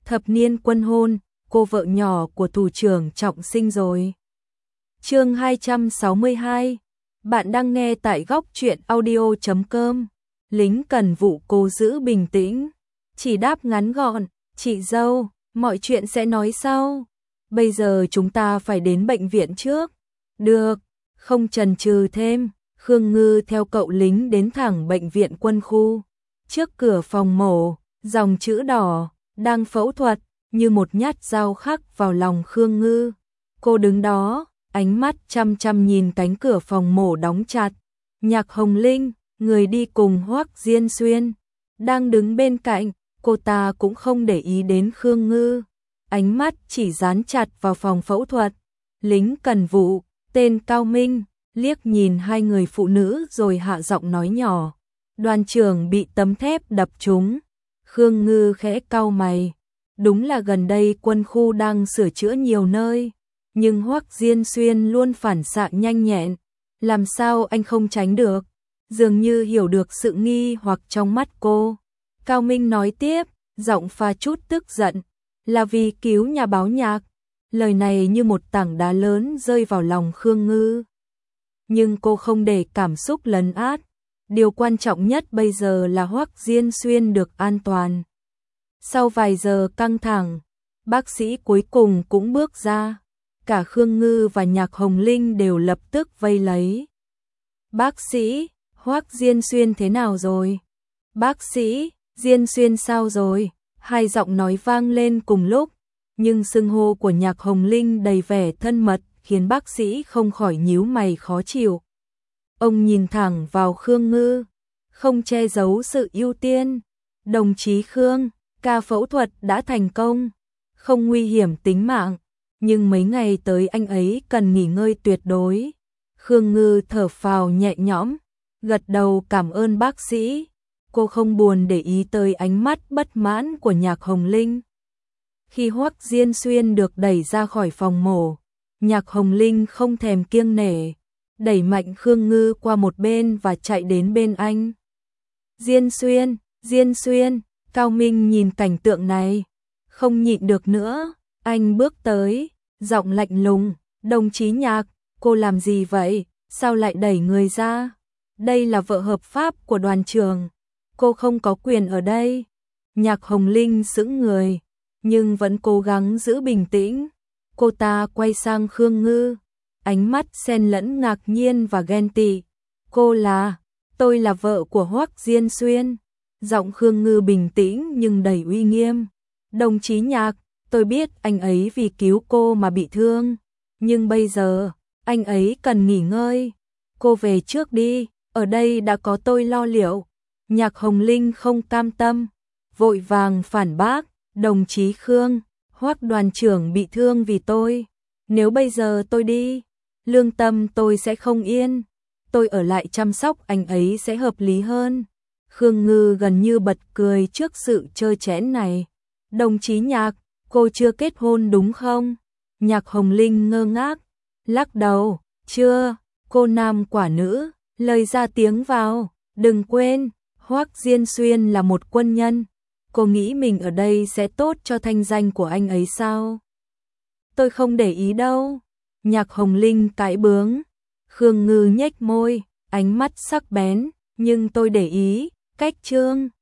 thập niên quân hôn, cô vợ nhỏ của thủ trưởng Trọng Sinh rồi. Chương 262. Bạn đang nghe tại góc truyện audio.com. Lính cần vụ cô giữ bình tĩnh, chỉ đáp ngắn gọn, "Chị dâu, mọi chuyện sẽ nói sau. Bây giờ chúng ta phải đến bệnh viện trước." "Được." Không chần chừ thêm, Khương Ngư theo cậu lính đến thẳng bệnh viện quân khu. Trước cửa phòng mổ, dòng chữ đỏ, "Đang phẫu thuật", như một nhát dao khắc vào lòng Khương Ngư. Cô đứng đó, ánh mắt chăm chăm nhìn cánh cửa phòng mổ đóng chặt. Nhạc Hồng Linh, người đi cùng Hoắc Diên Xuyên, đang đứng bên cạnh, cô ta cũng không để ý đến Khương Ngư. Ánh mắt chỉ dán chặt vào phòng phẫu thuật. Lính cần vụ, tên Cao Minh, liếc nhìn hai người phụ nữ rồi hạ giọng nói nhỏ. "Đoàn trưởng bị tấm thép đập trúng." Khương Ngư khẽ cau mày. Đúng là gần đây quân khu đang sửa chữa nhiều nơi, nhưng Hoắc Diên Xuyên luôn phản xạ nhanh nhẹn, làm sao anh không tránh được? Dường như hiểu được sự nghi hoặc trong mắt cô. Cao Minh nói tiếp, giọng pha chút tức giận, "Là vì cứu nhà báo Nhạc." Lời này như một tảng đá lớn rơi vào lòng Khương Ngư. Nhưng cô không để cảm xúc lấn át. Điều quan trọng nhất bây giờ là Hoắc Diên Xuyên được an toàn. Sau vài giờ căng thẳng, bác sĩ cuối cùng cũng bước ra. Cả Khương Ngư và Nhạc Hồng Linh đều lập tức vây lấy. "Bác sĩ, Hoắc Diên Xuyên thế nào rồi?" "Bác sĩ, Diên Xuyên sao rồi?" Hai giọng nói vang lên cùng lúc, nhưng xưng hô của Nhạc Hồng Linh đầy vẻ thân mật khiến bác sĩ không khỏi nhíu mày khó chịu. Ông nhìn thẳng vào Khương Ngư, không che giấu sự ưu tiên. "Đồng chí Khương, ca phẫu thuật đã thành công, không nguy hiểm tính mạng, nhưng mấy ngày tới anh ấy cần nghỉ ngơi tuyệt đối." Khương Ngư thở phào nhẹ nhõm, gật đầu cảm ơn bác sĩ. Cô không buồn để ý tới ánh mắt bất mãn của Nhạc Hồng Linh. Khi Hoắc Diên Xuyên được đẩy ra khỏi phòng mổ, Nhạc Hồng Linh không thèm kiêng nể, đẩy mạnh Khương Ngư qua một bên và chạy đến bên anh. "Diên Xuyên, Diên Xuyên." Cao Minh nhìn cảnh tượng này, không nhịn được nữa, anh bước tới, giọng lạnh lùng, "Đồng chí Nhạc, cô làm gì vậy, sao lại đẩy người ra? Đây là vợ hợp pháp của đoàn trưởng, cô không có quyền ở đây." Nhạc Hồng Linh sững người, nhưng vẫn cố gắng giữ bình tĩnh. Cô ta quay sang Khương Ngư, ánh mắt xen lẫn ngạc nhiên và ghen tị. Tôi là vợ của Hoắc Diên Xuyên." Giọng Khương Ngư bình tĩnh nhưng đầy uy nghiêm. "Đồng chí Nhạc, tôi biết anh ấy vì cứu cô mà bị thương, nhưng bây giờ, anh ấy cần nghỉ ngơi. Cô về trước đi, ở đây đã có tôi lo liệu." Nhạc Hồng Linh không cam tâm, vội vàng phản bác, "Đồng chí Khương, Hoắc đoàn trưởng bị thương vì tôi. Nếu bây giờ tôi đi, lương tâm tôi sẽ không yên. Tôi ở lại chăm sóc anh ấy sẽ hợp lý hơn." Khương Ngư gần như bật cười trước sự trơ trẽn này. "Đồng chí Nhạc, cô chưa kết hôn đúng không?" Nhạc Hồng Linh ngơ ngác, lắc đầu, "Chưa, cô nam quả nữ." Lời ra tiếng vào, "Đừng quên, Hoắc Diên Xuyên là một quân nhân. Cô nghĩ mình ở đây sẽ tốt cho thanh danh của anh ấy sao?" "Tôi không để ý đâu." Nhạc Hồng Linh cãi bướng. Khương Ngư nhếch môi, ánh mắt sắc bén, "Nhưng tôi để ý, cách Trương